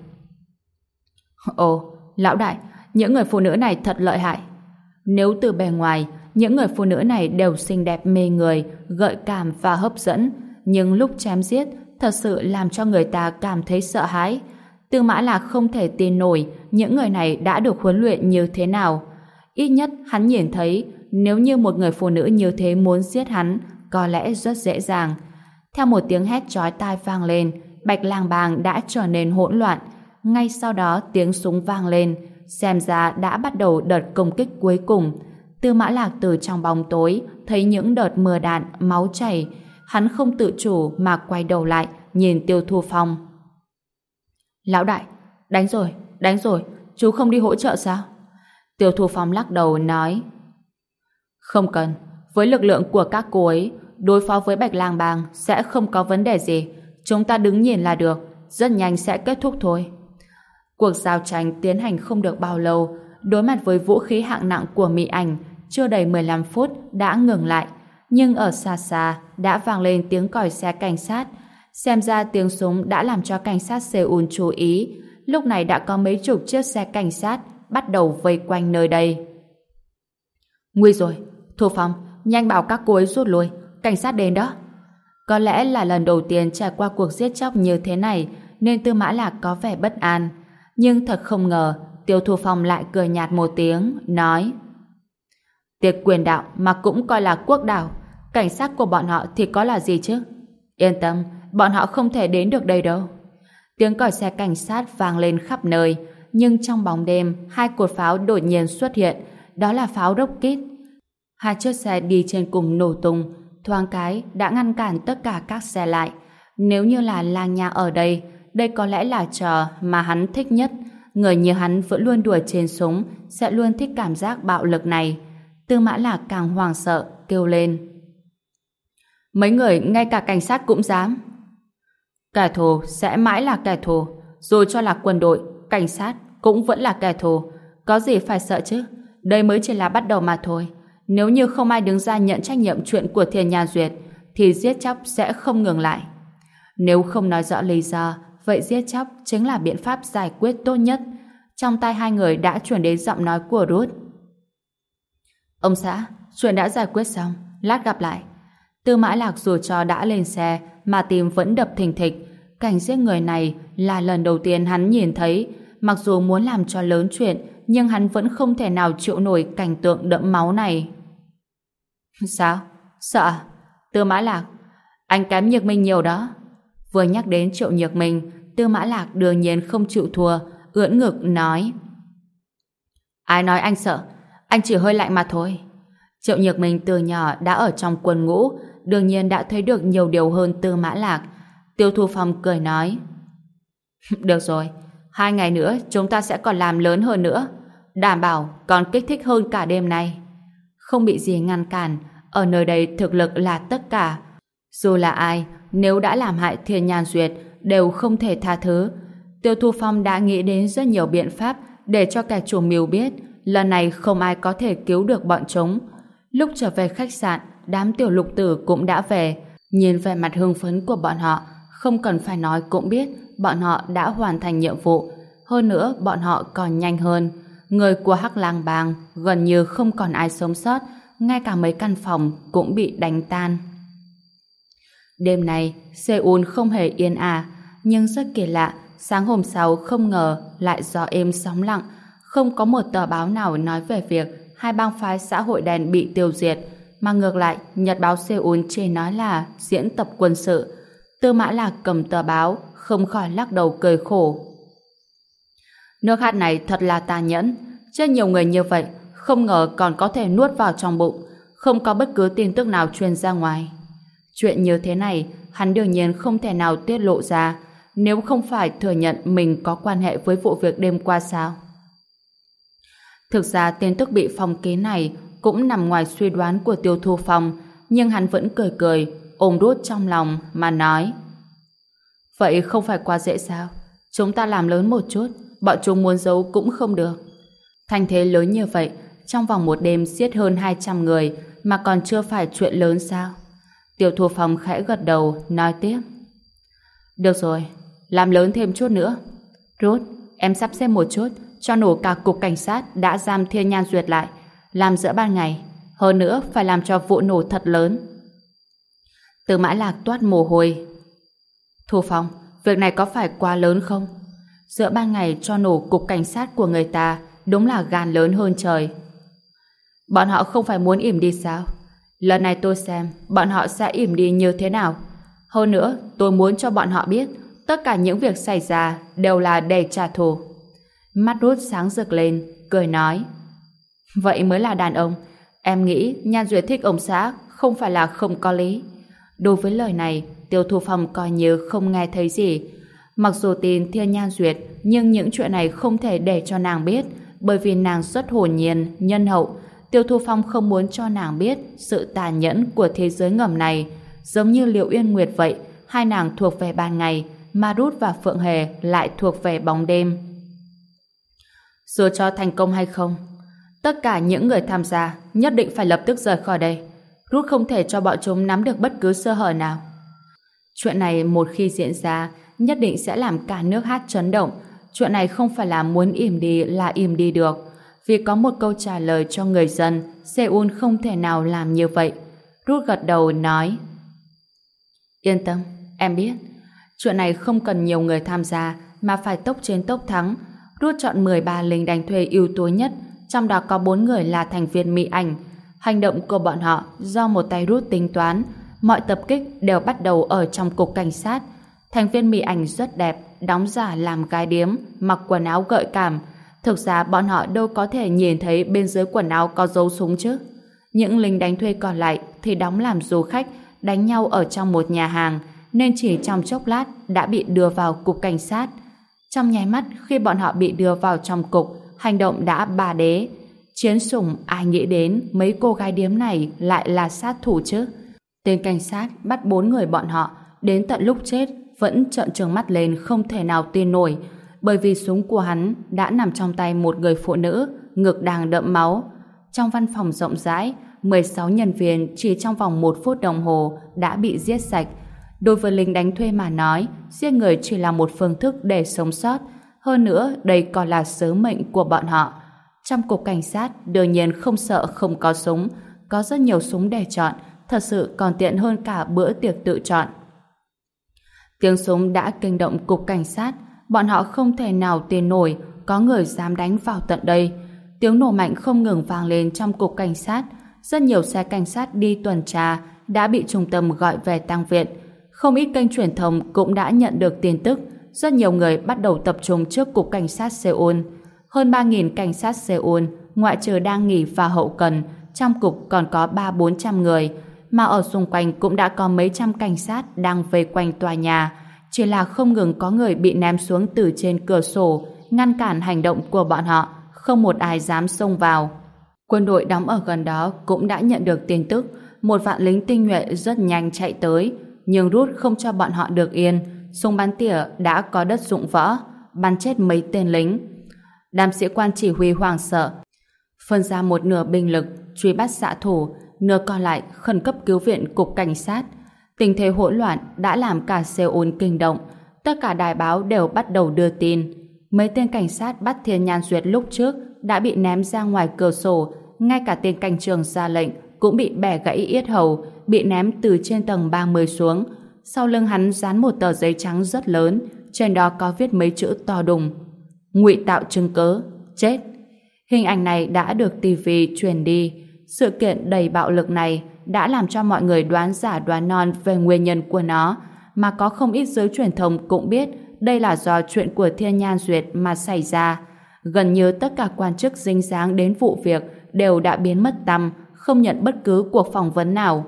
Ồ, lão đại, những người phụ nữ này thật lợi hại. Nếu từ bề ngoài, những người phụ nữ này đều xinh đẹp mê người, gợi cảm và hấp dẫn, nhưng lúc chém giết thật sự làm cho người ta cảm thấy sợ hãi. Tư Mã Lạc không thể tin nổi những người này đã được huấn luyện như thế nào. Ít nhất hắn nhìn thấy nếu như một người phụ nữ như thế muốn giết hắn, có lẽ rất dễ dàng. Theo một tiếng hét chói tai vang lên, Bạch Lang bang đã trở nên hỗn loạn. Ngay sau đó tiếng súng vang lên, xem ra đã bắt đầu đợt công kích cuối cùng. Tư Mã Lạc từ trong bóng tối thấy những đợt mưa đạn, máu chảy. Hắn không tự chủ mà quay đầu lại nhìn Tiêu Thu Phong. Lão đại, đánh rồi, chú không đi hỗ trợ sao? Tiêu Thu Phong lắc đầu nói: Không cần, với lực lượng của các cô ấy, đối phó với Bạch Lang bang sẽ không có vấn đề gì. Chúng ta đứng nhìn là được, rất nhanh sẽ kết thúc thôi. Cuộc giao tranh tiến hành không được bao lâu, đối mặt với vũ khí hạng nặng của Mỹ Ảnh, chưa đầy 15 phút đã ngừng lại. Nhưng ở xa xa đã vang lên tiếng còi xe cảnh sát. Xem ra tiếng súng đã làm cho cảnh sát Seoul chú ý. Lúc này đã có mấy chục chiếc xe cảnh sát bắt đầu vây quanh nơi đây. Nguy rồi, Thu Phong, nhanh bảo các cô ấy rút lui, cảnh sát đến đó. Có lẽ là lần đầu tiên trải qua cuộc giết chóc như thế này nên Tư Mã Lạc có vẻ bất an. Nhưng thật không ngờ Tiêu Thu Phong lại cười nhạt một tiếng, nói: Tiệc quyền đạo mà cũng coi là quốc đảo, cảnh sát của bọn họ thì có là gì chứ? Yên tâm, bọn họ không thể đến được đây đâu. Tiếng còi xe cảnh sát vang lên khắp nơi, nhưng trong bóng đêm, hai cột pháo đột nhiên xuất hiện, đó là pháo rocket. Hai chiếc xe đi trên cùng nổ tung, thoáng cái đã ngăn cản tất cả các xe lại. Nếu như là làng nhà ở đây, đây có lẽ là trò mà hắn thích nhất. Người như hắn vẫn luôn đùa trên súng, sẽ luôn thích cảm giác bạo lực này. Tư Mã Lạc càng hoảng sợ, kêu lên. Mấy người ngay cả cảnh sát cũng dám. Kẻ thù sẽ mãi là kẻ thù, dù cho là quân đội, cảnh sát cũng vẫn là kẻ thù. Có gì phải sợ chứ? Đây mới chỉ là bắt đầu mà thôi. Nếu như không ai đứng ra nhận trách nhiệm chuyện của Thiên Nha Duyệt, thì giết chóc sẽ không ngừng lại. Nếu không nói rõ lý do, vậy giết chóc chính là biện pháp giải quyết tốt nhất. Trong tai hai người đã truyền đến giọng nói của Ruth. Ông xã, chuyện đã giải quyết xong, lát gặp lại. Tư Mã Lạc dù cho đã lên xe mà tim vẫn đập thình thịch. Cảnh giết người này là lần đầu tiên hắn nhìn thấy. Mặc dù muốn làm cho lớn chuyện, nhưng hắn vẫn không thể nào chịu nổi cảnh tượng đẫm máu này. Sao? Sợ à? Tư Mã Lạc, anh kém Nhược Minh nhiều đó. Vừa nhắc đến Triệu Nhược Minh, Tư Mã Lạc đương nhiên không chịu thua, ưỡn ngực nói. Ai nói anh sợ? Anh chỉ hơi lạnh mà thôi. Triệu Nhược Minh từ nhỏ đã ở trong quân ngũ, đương nhiên đã thấy được nhiều điều hơn Tư Mã Lạc. Tiêu Thu Phong cười nói. Được rồi, 2 ngày nữa chúng ta sẽ còn làm lớn hơn nữa, đảm bảo còn kích thích hơn cả đêm nay. Không bị gì ngăn cản, ở nơi đây thực lực là tất cả. Dù là ai, nếu đã làm hại Thiên Nhan Duyệt đều không thể tha thứ. Tiêu Thu Phong đã nghĩ đến rất nhiều biện pháp để cho kẻ chủ mưu biết lần này không ai có thể cứu được bọn chúng. Lúc trở về khách sạn, đám tiểu lục tử cũng đã về. Nhìn vẻ mặt hưng phấn của bọn họ, không cần phải nói cũng biết bọn họ đã hoàn thành nhiệm vụ. Hơn nữa, bọn họ còn nhanh hơn. Người của Hắc Lang Bang gần như không còn ai sống sót, ngay cả mấy căn phòng cũng bị đánh tan. Đêm nay, Seoul không hề yên ả, nhưng rất kỳ lạ, sáng hôm sau không ngờ lại gió êm sóng lặng, không có một tờ báo nào nói về việc hai bang phái xã hội đen bị tiêu diệt, mà ngược lại, nhật báo Seoul chỉ nói là diễn tập quân sự. Tư Mã Lạc cầm tờ báo, không khỏi lắc đầu cười khổ. Nước hạt này thật là tàn nhẫn, chết nhiều người như vậy, không ngờ còn có thể nuốt vào trong bụng, không có bất cứ tin tức nào truyền ra ngoài. Chuyện như thế này, hắn đương nhiên không thể nào tiết lộ ra, nếu không phải thừa nhận mình có quan hệ với vụ việc đêm qua sao. Thực ra tin tức bị phong ký này cũng nằm ngoài suy đoán của Tiêu Thu Phong, nhưng hắn vẫn cười cười, ôm đút trong lòng mà nói. Vậy không phải quá dễ sao? Chúng ta làm lớn một chút, bọn chúng muốn giấu cũng không được. Thành thế lớn như vậy, trong vòng một đêm giết hơn 200 người mà còn chưa phải chuyện lớn sao? Tiêu Thu Phong khẽ gật đầu, nói tiếp. Được rồi, làm lớn thêm chút nữa. Ruth, em sắp xếp một chút, cho nổ cả cục cảnh sát đã giam Thiên Nhan Duyệt lại, làm giữa ban ngày. Hơn nữa, phải làm cho vụ nổ thật lớn. Tư Mã Lạc toát mồ hôi. Thu Phong, việc này có phải quá lớn không? Giữa ban ngày cho nổ cục cảnh sát của người ta đúng là gan lớn hơn trời. Bọn họ không phải muốn ỉm đi sao? Lần này tôi xem bọn họ sẽ ỉm đi như thế nào. Hơn nữa, tôi muốn cho bọn họ biết tất cả những việc xảy ra đều là để trả thù. Mắt Ruth sáng rực lên, cười nói. Vậy mới là đàn ông. Em nghĩ Nhan Duyệt thích ông xã không phải là không có lý. Đối với lời này, Tiêu Thu Phong coi như không nghe thấy gì. Mặc dù tin Thiên Nhan Duyệt, nhưng những chuyện này không thể để cho nàng biết, bởi vì nàng rất hồn nhiên, nhân hậu. Tiêu Thu Phong không muốn cho nàng biết sự tàn nhẫn của thế giới ngầm này. Giống như Liệu Uyên Nguyệt vậy, hai nàng thuộc về ban ngày, mà Ruth và Phượng Hề lại thuộc về bóng đêm. Dù cho thành công hay không, tất cả những người tham gia nhất định phải lập tức rời khỏi đây. Ruth không thể cho bọn chúng nắm được bất cứ sơ hở nào. Chuyện này một khi diễn ra, nhất định sẽ làm cả nước hát chấn động. Chuyện này không phải là muốn im đi là im đi được. Vì có một câu trả lời cho người dân, Seoul không thể nào làm như vậy. Ruth gật đầu nói. Yên tâm, em biết. Chuyện này không cần nhiều người tham gia, mà phải tốc chiến tốc thắng. Ruth chọn 13 lính đánh thuê ưu tú nhất, trong đó có 4 người là thành viên Mỹ Ảnh. Hành động của bọn họ do một tay Ruth tính toán. Mọi tập kích đều bắt đầu ở trong cục cảnh sát. Thành viên Mỹ Ảnh rất đẹp, đóng giả làm gái điếm, mặc quần áo gợi cảm. Thực ra bọn họ đâu có thể nhìn thấy bên dưới quần áo có dấu súng chứ. Những lính đánh thuê còn lại thì đóng làm du khách, đánh nhau ở trong một nhà hàng, nên chỉ trong chốc lát đã bị đưa vào cục cảnh sát. Trong nháy mắt khi bọn họ bị đưa vào trong cục, hành động đã bà đế. Chiến sủng, ai nghĩ đến mấy cô gái điếm này lại là sát thủ chứ? Tên cảnh sát bắt 4 người bọn họ, đến tận lúc chết vẫn trợn trừng mắt lên không thể nào tin nổi, bởi vì súng của hắn đã nằm trong tay một người phụ nữ, ngực đang đẫm máu. Trong văn phòng rộng rãi, 16 nhân viên chỉ trong vòng 1 phút đồng hồ đã bị giết sạch. Đối với lính đánh thuê mà nói, giết người chỉ là một phương thức để sống sót. Hơn nữa, đây còn là sứ mệnh của bọn họ. Trong cục cảnh sát, đương nhiên không sợ không có súng. Có rất nhiều súng để chọn, thật sự còn tiện hơn cả bữa tiệc tự chọn. Tiếng súng đã kinh động cục cảnh sát. Bọn họ không thể nào tin nổi có người dám đánh vào tận đây. Tiếng nổ mạnh không ngừng vang lên trong cục cảnh sát. Rất nhiều xe cảnh sát đi tuần tra đã bị trung tâm gọi về tang viện. Không ít kênh truyền thông cũng đã nhận được tin tức. Rất nhiều người bắt đầu tập trung trước cục cảnh sát Seoul. Hơn 3.000 cảnh sát Seoul, ngoại trừ đang nghỉ và hậu cần, trong cục còn có 300-400 người, mà ở xung quanh cũng đã có mấy trăm cảnh sát đang vây quanh tòa nhà. Chỉ là không ngừng có người bị ném xuống từ trên cửa sổ, ngăn cản hành động của bọn họ, không một ai dám xông vào. Quân đội đóng ở gần đó cũng đã nhận được tin tức, một vạn lính tinh nhuệ rất nhanh chạy tới, nhưng rút không cho bọn họ được yên. Súng bắn tỉa đã có đất dụng võ, bắn chết mấy tên lính. Đám sĩ quan chỉ huy hoảng sợ, phân ra một nửa binh lực truy bắt xạ thủ, nửa còn lại khẩn cấp cứu viện cục cảnh sát. Tình thế hỗn loạn đã làm cả Seoul kinh động. Tất cả đài báo đều bắt đầu đưa tin. Mấy tên cảnh sát bắt Thiên Nhan Duyệt lúc trước đã bị ném ra ngoài cửa sổ, ngay cả tên cảnh trường ra lệnh cũng bị bẻ gãy yết hầu, bị ném từ trên tầng 30 xuống. Sau lưng hắn dán một tờ giấy trắng rất lớn, trên đó có viết mấy chữ to đùng: ngụy tạo chứng cớ, chết. Hình ảnh này đã được TV truyền đi. Sự kiện đầy bạo lực này đã làm cho mọi người đoán giả đoán non về nguyên nhân của nó, mà có không ít giới truyền thông cũng biết đây là do chuyện của Thiên Nhan Duyệt mà xảy ra. Gần như tất cả quan chức dính dáng đến vụ việc đều đã biến mất tăm, không nhận bất cứ cuộc phỏng vấn nào.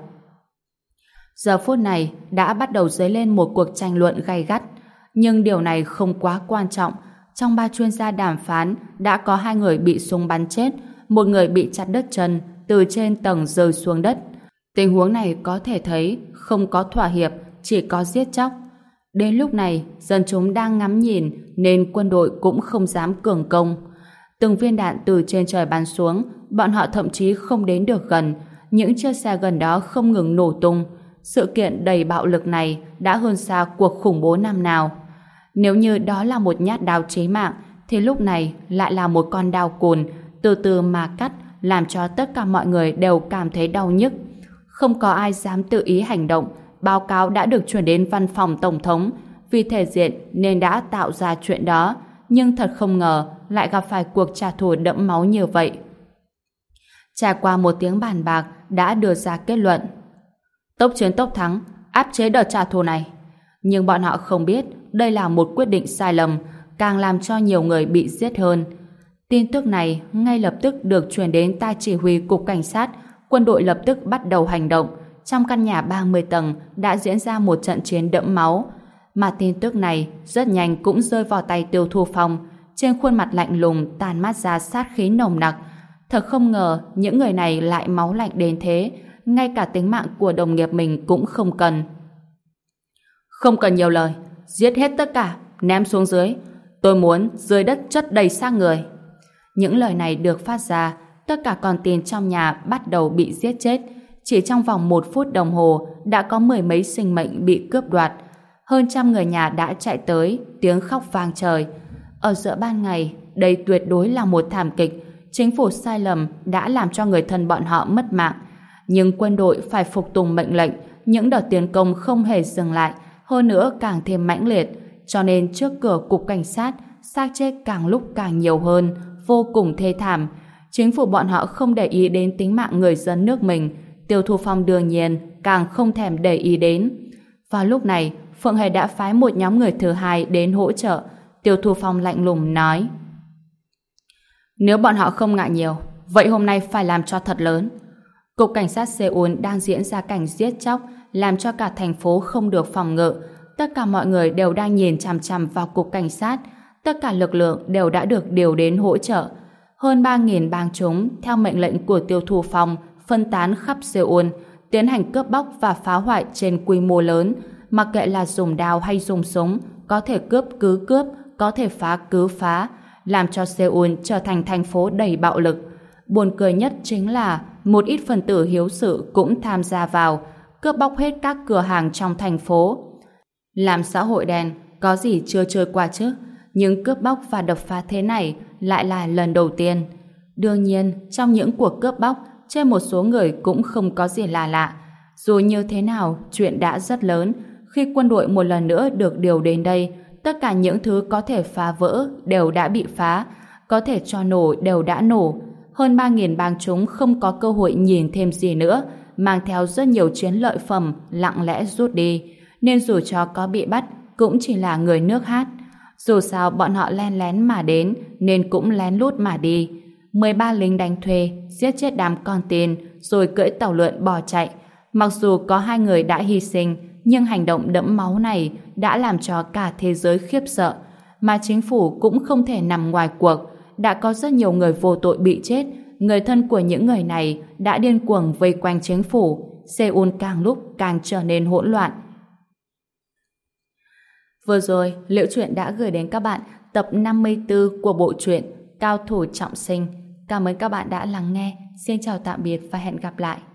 Giờ phút này đã bắt đầu dấy lên một cuộc tranh luận gay gắt, nhưng điều này không quá quan trọng. Trong 3 chuyên gia đàm phán đã có 2 người bị súng bắn chết, một người bị chặt đứt chân từ trên tầng rơi xuống đất. Tình huống này có thể thấy không có thỏa hiệp, chỉ có giết chóc. Đến lúc này, dân chúng đang ngắm nhìn nên quân đội cũng không dám cường công. Từng viên đạn từ trên trời bắn xuống, bọn họ thậm chí không đến được gần. Những chiếc xe gần đó không ngừng nổ tung. Sự kiện đầy bạo lực này đã hơn xa cuộc khủng bố năm nào. Nếu như đó là một nhát đao chí mạng, thì lúc này lại là một con đao cùn từ từ mà cắt, làm cho tất cả mọi người đều cảm thấy đau nhức. Không có ai dám tự ý hành động. Báo cáo đã được chuyển đến văn phòng tổng thống, vì thể diện nên đã tạo ra chuyện đó, nhưng thật không ngờ lại gặp phải cuộc trả thù đẫm máu như vậy. Trải qua một tiếng bàn bạc đã đưa ra kết luận: tốc chiến tốc thắng, áp chế đợt trả thù này. Nhưng bọn họ không biết đây là một quyết định sai lầm, càng làm cho nhiều người bị giết hơn. Tin tức này ngay lập tức được truyền đến tai chỉ huy cục cảnh sát. Quân đội lập tức bắt đầu hành động. Trong căn nhà 30 tầng đã diễn ra một trận chiến đẫm máu. Mà tin tức này rất nhanh cũng rơi vào tay Tiêu Thu Phong. Trên khuôn mặt lạnh lùng tàn mát ra sát khí nồng nặc. Thật không ngờ những người này lại máu lạnh đến thế, ngay cả tính mạng của đồng nghiệp mình cũng không cần. Không cần nhiều lời, giết hết tất cả, ném xuống dưới. Tôi muốn dưới đất chất đầy xác người. Những lời này được phát ra, tất cả con tin trong nhà bắt đầu bị giết chết. Chỉ trong vòng 1 phút đồng hồ đã có 10 mấy sinh mệnh bị cướp đoạt. Hơn trăm người nhà đã chạy tới, tiếng khóc vang trời. Ở giữa ban ngày, đây tuyệt đối là một thảm kịch. Chính phủ sai lầm đã làm cho người thân bọn họ mất mạng. Nhưng quân đội phải phục tùng mệnh lệnh. Những đợt tiến công không hề dừng lại, hơn nữa càng thêm mãnh liệt. Cho nên trước cửa cục cảnh sát, xác chết càng lúc càng nhiều hơn, vô cùng thê thảm. Chính phủ bọn họ không để ý đến tính mạng người dân nước mình. Tiêu Thu Phong đương nhiên càng không thèm để ý đến. Vào lúc này, Phượng Hề đã phái một nhóm người thứ hai đến hỗ trợ. Tiêu Thu Phong lạnh lùng nói: nếu bọn họ không ngại nhiều, vậy hôm nay phải làm cho thật lớn. Cục cảnh sát Seoul đang diễn ra cảnh giết chóc, làm cho cả thành phố không được phòng ngự. Tất cả mọi người đều đang nhìn chằm chằm vào cục cảnh sát. Tất cả lực lượng đều đã được điều đến hỗ trợ. Hơn 3.000 bang chúng, theo mệnh lệnh của Tiêu Thu Phong, phân tán khắp Seoul, tiến hành cướp bóc và phá hoại trên quy mô lớn. Mặc kệ là dùng đao hay dùng súng, có thể cướp cứ cướp, có thể phá cứ phá, làm cho Seoul trở thành thành phố đầy bạo lực. Buồn cười nhất chính là một ít phần tử hiếu sự cũng tham gia vào, cướp bóc hết các cửa hàng trong thành phố. Làm xã hội đen, có gì chưa chơi qua chứ? Nhưng cướp bóc và đập phá thế này lại là lần đầu tiên. Đương nhiên, trong những cuộc cướp bóc, trên một số người cũng không có gì là lạ. Dù như thế nào, chuyện đã rất lớn. Khi quân đội một lần nữa được điều đến đây, tất cả những thứ có thể phá vỡ đều đã bị phá, có thể cho nổ đều đã nổ. Hơn 3.000 bang chúng không có cơ hội nhìn thêm gì nữa, mang theo rất nhiều chiến lợi phẩm lặng lẽ rút đi. Nên dù cho có bị bắt, cũng chỉ là người nước hát. Dù sao bọn họ len lén mà đến, nên cũng lén lút mà đi. 13 lính đánh thuê, giết chết đám con tin, rồi cưỡi tàu lượn bỏ chạy. Mặc dù có 2 người đã hy sinh, nhưng hành động đẫm máu này đã làm cho cả thế giới khiếp sợ. Mà chính phủ cũng không thể nằm ngoài cuộc. Đã có rất nhiều người vô tội bị chết. Người thân của những người này đã điên cuồng vây quanh chính phủ. Seoul càng lúc càng trở nên hỗn loạn. Vừa rồi, Liễu Chuyện đã gửi đến các bạn tập 54 của bộ truyện Cao thủ trọng sinh. Cảm ơn các bạn đã lắng nghe. Xin chào tạm biệt và hẹn gặp lại.